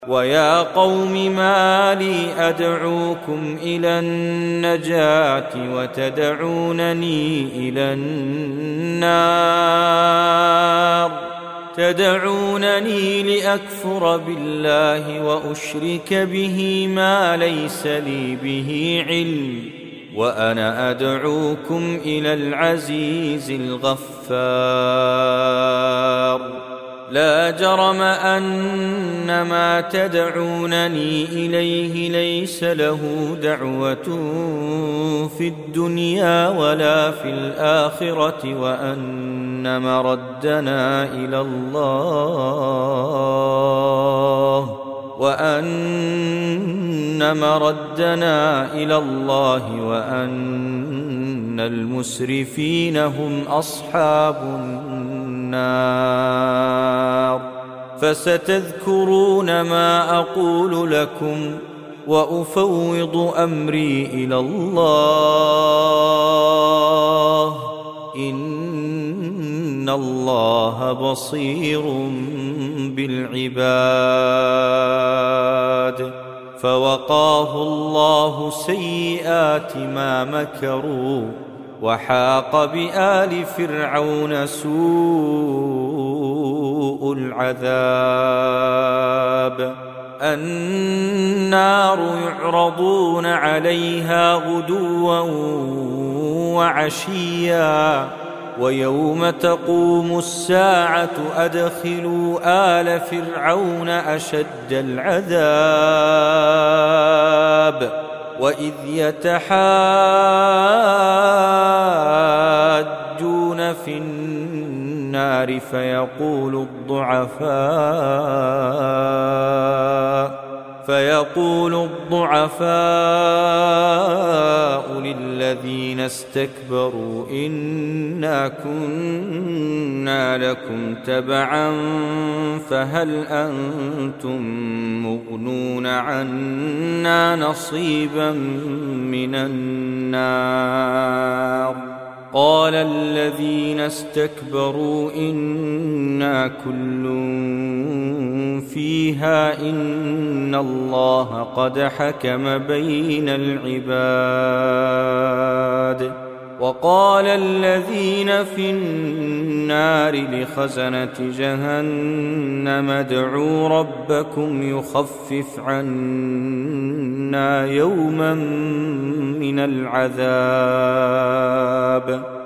ويا قوم ما لي أدعوكم إلى النجاة وتدعونني إلى النار تدعونني لأكفر بالله وأشرك به ما ليس لي به علم وأنا أدعوكم إلى العزيز الغفار لا جرم أن ما تدعونني إليه ليس له دعوة في الدنيا ولا في الآخرة وأن مردنا إلى الله وأن المسرفين هم أصحاب النار فستذكرون ما أقول لكم وأفوض أمري إلى الله إن الله بصير بالعباد فوقاه الله سيئات ما مكروا وحاق بآل فرعون سوء العذاب النار يعرضون عليها غدوا وعشيا ويوم تقوم الساعة أدخلوا آل فرعون أشد العذاب وإذ يتحاجون في النار فيقول الضعفاء للذين استكبروا إنا كنا لكم تبعا فهل أنتم مغنون عنا نصيبا من النار قال الذين استكبروا إنا كل فيها إن الله قد حكم بين العباد وقال الذين في النار لخزنة جهنم ادعوا ربكم يخفف عنا يوما من العذاب